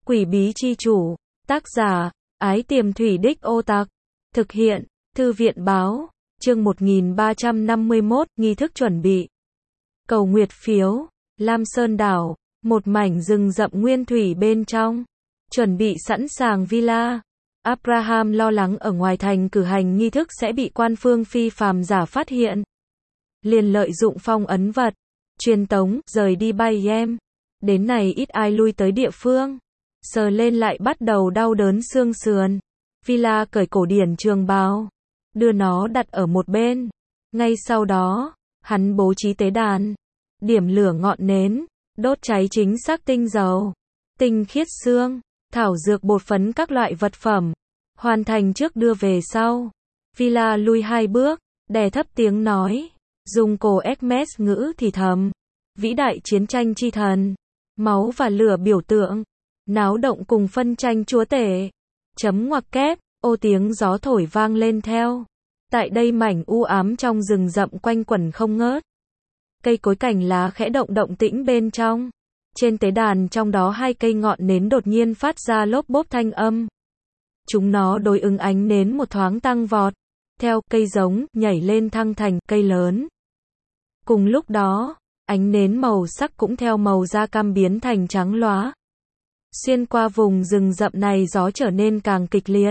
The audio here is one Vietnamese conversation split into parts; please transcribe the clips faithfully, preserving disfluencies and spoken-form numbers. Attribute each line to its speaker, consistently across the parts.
Speaker 1: Quỷ bí chi chủ, tác giả, Ái Tiềm Thủy Đích Ô Tặc, thực hiện, Thư viện báo, chương một nghìn ba trăm năm mươi mốt, nghi thức chuẩn bị. Cầu nguyệt phiếu, Lam Sơn đảo, một mảnh rừng rậm nguyên thủy bên trong, chuẩn bị sẵn sàng villa. Abraham lo lắng ở ngoài thành cử hành nghi thức sẽ bị quan phương phi phàm giả phát hiện. Liền lợi dụng phong ấn vật, truyền tống, rời đi bay em. Đến này ít ai lui tới địa phương. Sờ lên lại bắt đầu đau đớn xương sườn. Villa cởi cổ điển trường bào, đưa nó đặt ở một bên. Ngay sau đó, hắn bố trí tế đàn, điểm lửa ngọn nến, đốt cháy chính xác tinh dầu, tinh khiết xương, thảo dược bột phấn các loại vật phẩm. Hoàn thành trước đưa về sau. Villa lui hai bước, đè thấp tiếng nói, dùng cổ Hermes ngữ thì thầm. Vĩ đại chiến tranh chi thần, máu và lửa biểu tượng, náo động cùng phân tranh chúa tể. Chấm ngoặc kép, ô tiếng gió thổi vang lên theo. Tại đây mảnh u ám trong rừng rậm quanh quẩn không ngớt. Cây cối cành lá khẽ động động tĩnh bên trong. Trên tế đàn trong đó hai cây ngọn nến đột nhiên phát ra lốp bốp thanh âm. Chúng nó đối ứng ánh nến một thoáng tăng vọt. Theo cây giống, nhảy lên thăng thành cây lớn. Cùng lúc đó, ánh nến màu sắc cũng theo màu da cam biến thành trắng lóa. Xuyên qua vùng rừng rậm này gió trở nên càng kịch liệt.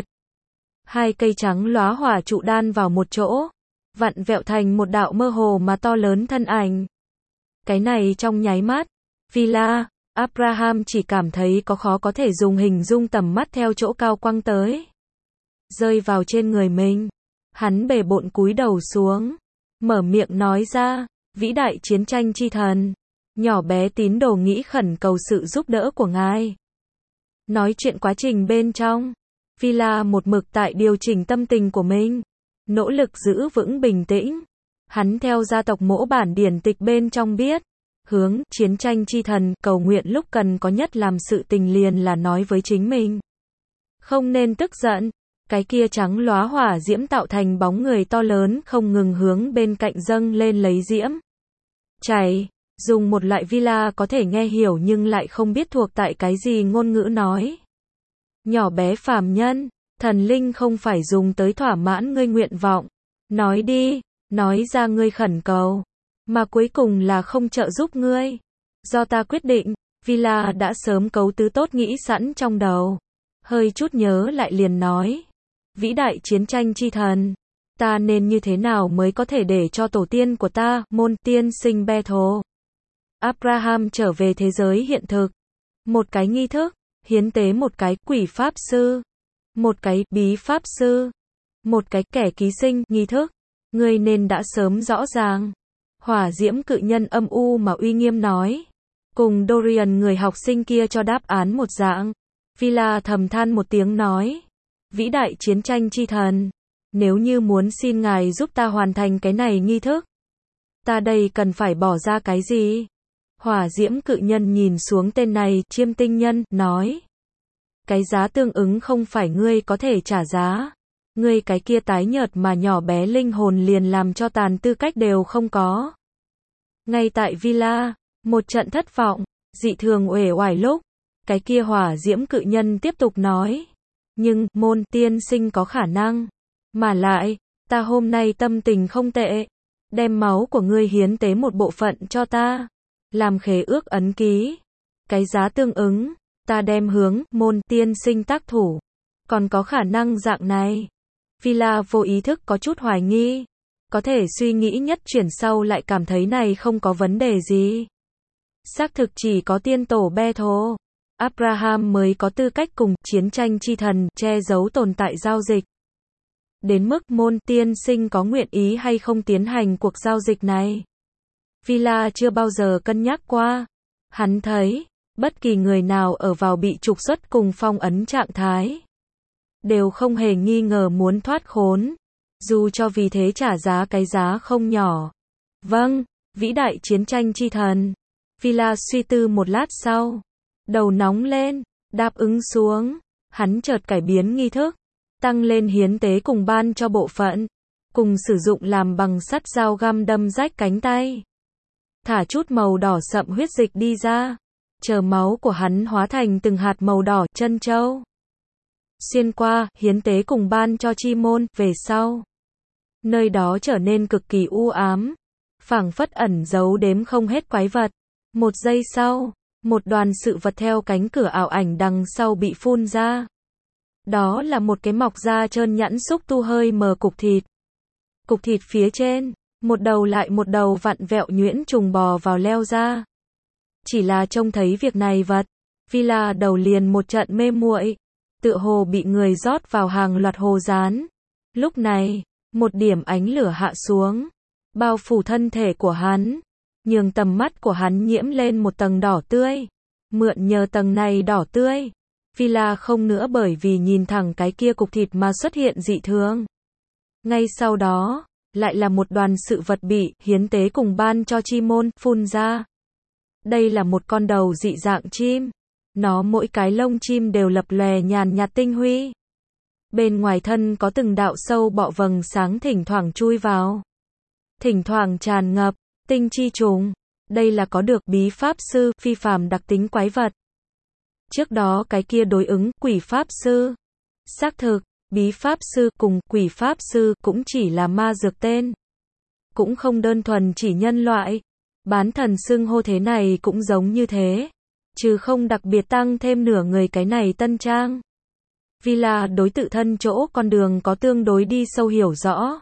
Speaker 1: Hai cây trắng lóa hỏa trụ đan vào một chỗ, vặn vẹo thành một đạo mơ hồ mà to lớn thân ảnh. Cái này trong nháy mắt, Villa, Abraham chỉ cảm thấy có khó có thể dùng hình dung tầm mắt theo chỗ cao quăng tới. Rơi vào trên người mình. Hắn bề bộn cúi đầu xuống, mở miệng nói ra, vĩ đại chiến tranh chi thần, nhỏ bé tín đồ nghĩ khẩn cầu sự giúp đỡ của ngài. Nói chuyện quá trình bên trong, Villa một mực tại điều chỉnh tâm tình của mình, nỗ lực giữ vững bình tĩnh. Hắn theo gia tộc mỗ bản điển tịch bên trong biết, hướng chiến tranh chi thần cầu nguyện lúc cần có nhất làm sự tình liền là nói với chính mình. Không nên tức giận. Cái kia trắng lóa hỏa diễm tạo thành bóng người to lớn không ngừng hướng bên cạnh dâng lên lấy diễm. Chảy, dùng một loại Villa có thể nghe hiểu nhưng lại không biết thuộc tại cái gì ngôn ngữ nói. Nhỏ bé phàm nhân, thần linh không phải dùng tới thỏa mãn ngươi nguyện vọng. Nói đi, nói ra ngươi khẩn cầu, mà cuối cùng là không trợ giúp ngươi. Do ta quyết định, Villa đã sớm cấu tứ tốt nghĩ sẵn trong đầu. Hơi chút nhớ lại liền nói. Vĩ đại chiến tranh chi thần, ta nên như thế nào mới có thể để cho tổ tiên của ta, môn tiên sinh Bethel, Abraham trở về thế giới hiện thực. Một cái nghi thức, hiến tế một cái quỷ pháp sư, một cái bí pháp sư, một cái kẻ ký sinh nghi thức. Ngươi nên đã sớm rõ ràng. Hỏa diễm cự nhân âm u mà uy nghiêm nói. Cùng Dorian người học sinh kia cho đáp án một dạng. Villa thầm than một tiếng nói. Vĩ đại chiến tranh chi thần, nếu như muốn xin ngài giúp ta hoàn thành cái này nghi thức, ta đây cần phải bỏ ra cái gì? Hỏa diễm cự nhân nhìn xuống tên này, chiêm tinh nhân, nói. Cái giá tương ứng không phải ngươi có thể trả giá. Ngươi cái kia tái nhợt mà nhỏ bé linh hồn liền làm cho tàn tư cách đều không có. Ngay tại Villa, một trận thất vọng, dị thường uể oải lúc, cái kia hỏa diễm cự nhân tiếp tục nói. Nhưng, môn tiên sinh có khả năng. Mà lại, ta hôm nay tâm tình không tệ. Đem máu của ngươi hiến tế một bộ phận cho ta. Làm khế ước ấn ký. Cái giá tương ứng, ta đem hướng, môn tiên sinh tác thủ. Còn có khả năng dạng này. Villa vô ý thức có chút hoài nghi. Có thể suy nghĩ nhất chuyển sau lại cảm thấy này không có vấn đề gì. Xác thực chỉ có tiên tổ Bethel, Abraham mới có tư cách cùng chiến tranh chi thần che giấu tồn tại giao dịch. Đến mức môn tiên sinh có nguyện ý hay không tiến hành cuộc giao dịch này. Villa chưa bao giờ cân nhắc qua. Hắn thấy, bất kỳ người nào ở vào bị trục xuất cùng phong ấn trạng thái, đều không hề nghi ngờ muốn thoát khốn. Dù cho vì thế trả giá cái giá không nhỏ. Vâng, vĩ đại chiến tranh chi thần. Villa suy tư một lát sau. Đầu nóng lên, đáp ứng xuống, hắn chợt cải biến nghi thức, tăng lên hiến tế cùng ban cho bộ phận, cùng sử dụng làm bằng sắt dao găm đâm rách cánh tay. Thả chút màu đỏ sậm huyết dịch đi ra, chờ máu của hắn hóa thành từng hạt màu đỏ chân châu. Xuyên qua, hiến tế cùng ban cho chi môn, về sau. Nơi đó trở nên cực kỳ u ám, phảng phất ẩn giấu đếm không hết quái vật. Một giây sau, một đoàn sự vật theo cánh cửa ảo ảnh đằng sau bị phun ra. Đó là một cái mọc da trơn nhẵn xúc tu hơi mờ cục thịt. Cục thịt phía trên, một đầu lại một đầu vặn vẹo nhuyễn trùng bò vào leo ra. Chỉ là trông thấy việc này vật, Villa đầu liền một trận mê muội, tựa hồ bị người rót vào hàng loạt hồ dán. Lúc này, một điểm ánh lửa hạ xuống, bao phủ thân thể của hắn, nhường tầm mắt của hắn nhiễm lên một tầng đỏ tươi. Mượn nhờ tầng này đỏ tươi, Villa không nữa bởi vì nhìn thẳng cái kia cục thịt mà xuất hiện dị thường. Ngay sau đó, lại là một đoàn sự vật bị hiến tế cùng ban cho chi môn phun ra. Đây là một con đầu dị dạng chim. Nó mỗi cái lông chim đều lập lòe nhàn nhạt tinh huy. Bên ngoài thân có từng đạo sâu bọ vầng sáng thỉnh thoảng chui vào. Thỉnh thoảng tràn ngập tinh chi trùng. Đây là có được bí pháp sư phi phàm đặc tính quái vật. Trước đó cái kia đối ứng quỷ pháp sư. Xác thực, bí pháp sư cùng quỷ pháp sư cũng chỉ là ma dược tên. Cũng không đơn thuần chỉ nhân loại. Bán thần xưng hô thế này cũng giống như thế. Trừ không đặc biệt tăng thêm nửa người cái này tân trang. Villa đối tự thân chỗ con đường có tương đối đi sâu hiểu rõ.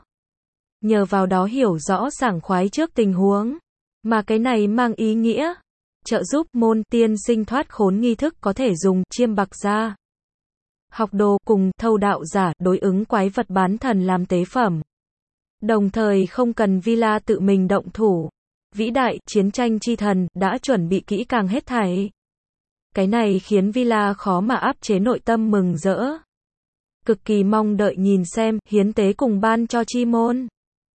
Speaker 1: Nhờ vào đó hiểu rõ sảng khoái trước tình huống. Mà cái này mang ý nghĩa. Trợ giúp môn tiên sinh thoát khốn nghi thức có thể dùng chiêm bạc ra. Học đồ cùng thâu đạo giả đối ứng quái vật bán thần làm tế phẩm. Đồng thời không cần Villa tự mình động thủ. Vĩ đại chiến tranh chi thần đã chuẩn bị kỹ càng hết thảy. Cái này khiến Villa khó mà áp chế nội tâm mừng rỡ. Cực kỳ mong đợi nhìn xem hiến tế cùng ban cho chi môn.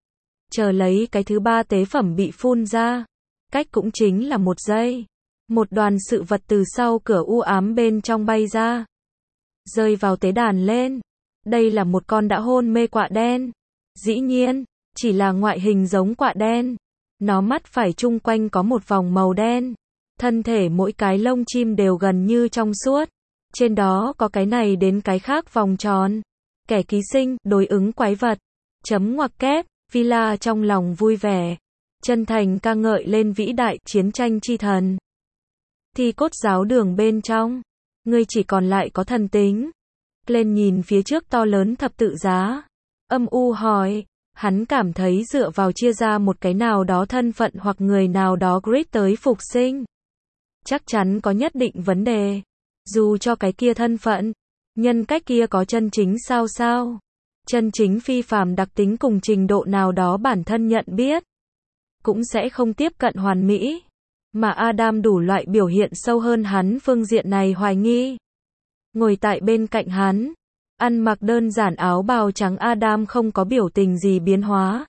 Speaker 1: Chờ lấy cái thứ ba tế phẩm bị phun ra. Cách cũng chính là một giây. Một đoàn sự vật từ sau cửa u ám bên trong bay ra. Rơi vào tế đàn lên. Đây là một con đã hôn mê quạ đen. Dĩ nhiên, chỉ là ngoại hình giống quạ đen. Nó mắt phải chung quanh có một vòng màu đen. Thân thể mỗi cái lông chim đều gần như trong suốt. Trên đó có cái này đến cái khác vòng tròn. Kẻ ký sinh, đối ứng quái vật. Chấm ngoặc kép, Villa trong lòng vui vẻ. Chân thành ca ngợi lên vĩ đại chiến tranh chi thần. Thi cốt giáo đường bên trong. Ngươi chỉ còn lại có thần tính. Lên nhìn phía trước to lớn thập tự giá. Âm u hỏi. Hắn cảm thấy dựa vào chia ra một cái nào đó thân phận hoặc người nào đó grid tới phục sinh. Chắc chắn có nhất định vấn đề. Dù cho cái kia thân phận, nhân cách kia có chân chính sao sao. Chân chính phi phàm đặc tính cùng trình độ nào đó bản thân nhận biết. Cũng sẽ không tiếp cận hoàn mỹ. Mà Adam đủ loại biểu hiện sâu hơn hắn phương diện này hoài nghi. Ngồi tại bên cạnh hắn. Ăn mặc đơn giản áo bào trắng Adam không có biểu tình gì biến hóa.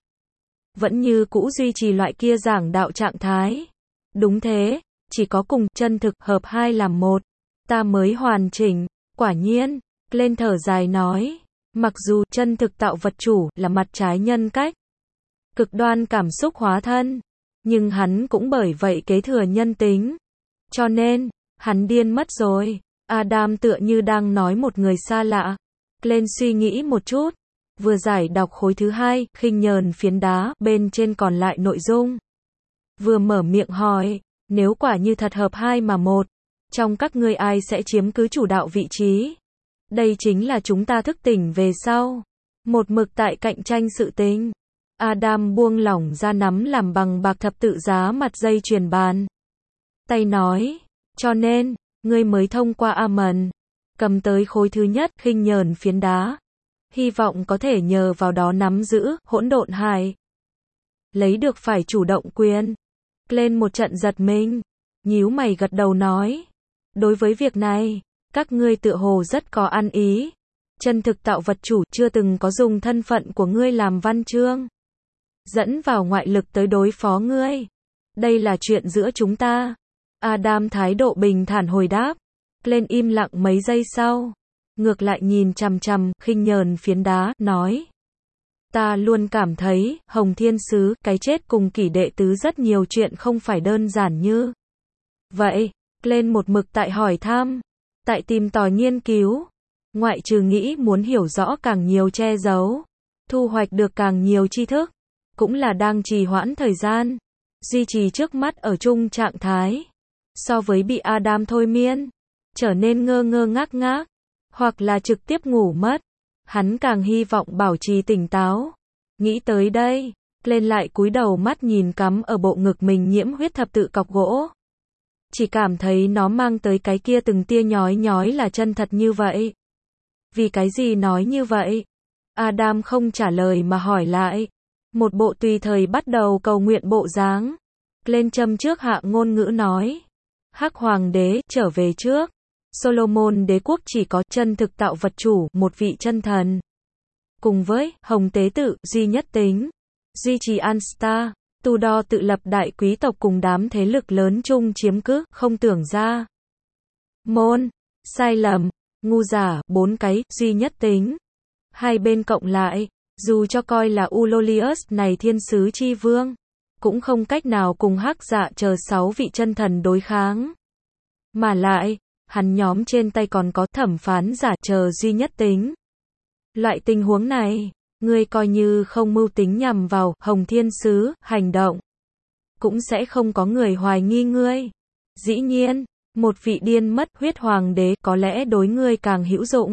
Speaker 1: Vẫn như cũ duy trì loại kia giảng đạo trạng thái. Đúng thế, chỉ có cùng chân thực hợp hai làm một. Ta mới hoàn chỉnh, quả nhiên, lên thở dài nói. Mặc dù chân thực tạo vật chủ là mặt trái nhân cách. Cực đoan cảm xúc hóa thân. Nhưng hắn cũng bởi vậy kế thừa nhân tính. Cho nên, hắn điên mất rồi. Adam tựa như đang nói một người xa lạ. Lên suy nghĩ một chút. Vừa giải đọc khối thứ hai, khinh nhờn phiến đá, bên trên còn lại nội dung. Vừa mở miệng hỏi, nếu quả như thật hợp hai mà một, trong các ngươi ai sẽ chiếm cứ chủ đạo vị trí? Đây chính là chúng ta thức tỉnh về sau. Một mực tại cạnh tranh sự tình. Adam buông lỏng ra nắm làm bằng bạc thập tự giá mặt dây chuyền bàn. Tay nói, cho nên, ngươi mới thông qua Amen. Cầm tới khối thứ nhất khinh nhờn phiến đá. Hy vọng có thể nhờ vào đó nắm giữ hỗn độn hải. Lấy được phải chủ động quyền. Lên một trận giật mình. Nhíu mày gật đầu nói. Đối với việc này, các ngươi tựa hồ rất có ăn ý. Chân thực tạo vật chủ chưa từng có dùng thân phận của ngươi làm văn chương. Dẫn vào ngoại lực tới đối phó ngươi. Đây là chuyện giữa chúng ta. Adam thái độ bình thản hồi đáp. Lên im lặng mấy giây sau. Ngược lại nhìn chằm chằm, khinh nhờn phiến đá, nói. Ta luôn cảm thấy, Hồng Thiên Sứ, cái chết cùng kỷ đệ tứ rất nhiều chuyện không phải đơn giản như. Vậy, Lên một mực tại hỏi thăm, tại tìm tòi nghiên cứu, ngoại trừ nghĩ muốn hiểu rõ càng nhiều che giấu, thu hoạch được càng nhiều tri thức, cũng là đang trì hoãn thời gian, duy trì trước mắt ở chung trạng thái. So với bị Adam thôi miên, trở nên ngơ ngơ ngác ngác, hoặc là trực tiếp ngủ mất, hắn càng hy vọng bảo trì tỉnh táo. Nghĩ tới đây, lên lại cúi đầu mắt nhìn cắm ở bộ ngực mình nhiễm huyết thập tự cọc gỗ. Chỉ cảm thấy nó mang tới cái kia từng tia nhói nhói là chân thật như vậy. Vì cái gì nói như vậy? Adam không trả lời mà hỏi lại. Một bộ tùy thời bắt đầu cầu nguyện bộ dáng. Lên châm trước hạ ngôn ngữ nói. Hắc hoàng đế trở về trước. Solomon đế quốc chỉ có chân thực tạo vật chủ, một vị chân thần. Cùng với Hồng tế tự, duy nhất tính, duy trì Anstar, tu đo tự lập đại quý tộc cùng đám thế lực lớn chung chiếm cứ, không tưởng ra. Môn, sai lầm, ngu giả, bốn cái, duy nhất tính. Hai bên cộng lại, dù cho coi là Ulolius này thiên sứ chi vương, cũng không cách nào cùng Hắc Dạ chờ sáu vị chân thần đối kháng. Mà lại, hắn nhóm trên tay còn có thẩm phán giả chờ duy nhất tính. Loại tình huống này, ngươi coi như không mưu tính nhằm vào Hồng Thiên Sứ, hành động, cũng sẽ không có người hoài nghi ngươi. Dĩ nhiên, một vị điên mất huyết hoàng đế có lẽ đối ngươi càng hữu dụng.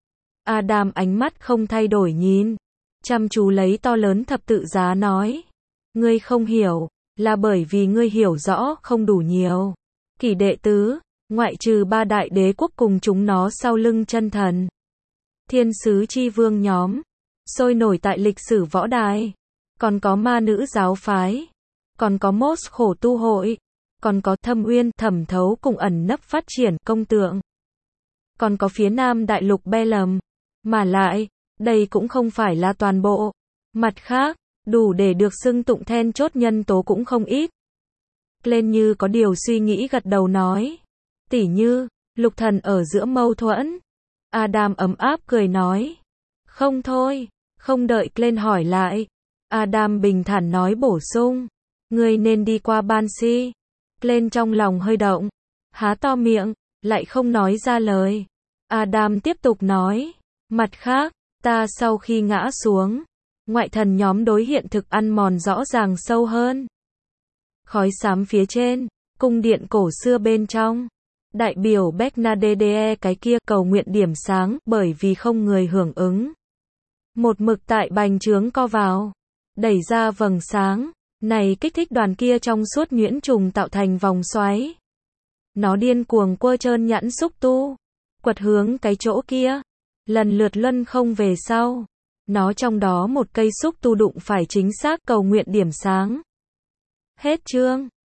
Speaker 1: Adam ánh mắt không thay đổi nhìn, chăm chú lấy to lớn thập tự giá nói. Ngươi không hiểu, là bởi vì ngươi hiểu rõ không đủ nhiều. Kỷ đệ tứ, ngoại trừ ba đại đế quốc cùng chúng nó sau lưng chân thần. Thiên sứ chi vương nhóm, sôi nổi tại lịch sử võ đài, còn có ma nữ giáo phái, còn có Mos khổ tu hội, còn có thâm uyên thẩm thấu cùng ẩn nấp phát triển công tượng, còn có phía nam đại lục Belem, mà lại, đây cũng không phải là toàn bộ. Mặt khác, đủ để được xưng tụng then chốt nhân tố cũng không ít. Lên như có điều suy nghĩ gật đầu nói, tỉ như, lục thần ở giữa mâu thuẫn. Adam ấm áp cười nói, không thôi, không đợi Glenn hỏi lại. Adam bình thản nói bổ sung, ngươi nên đi qua Banshee. Glenn trong lòng hơi động, há to miệng, lại không nói ra lời. Adam tiếp tục nói, mặt khác, ta sau khi ngã xuống, ngoại thần nhóm đối hiện thực ăn mòn rõ ràng sâu hơn. Khói xám phía trên, cung điện cổ xưa bên trong. Đại biểu Bernadette cái kia cầu nguyện điểm sáng bởi vì không người hưởng ứng. Một mực tại bành trướng co vào, đẩy ra vầng sáng, này kích thích đoàn kia trong suốt nhuyễn trùng tạo thành vòng xoáy. Nó điên cuồng quơ trơn nhẵn xúc tu, quật hướng cái chỗ kia, lần lượt luân không về sau. Nó trong đó một cây xúc tu đụng phải chính xác cầu nguyện điểm sáng. Hết chương.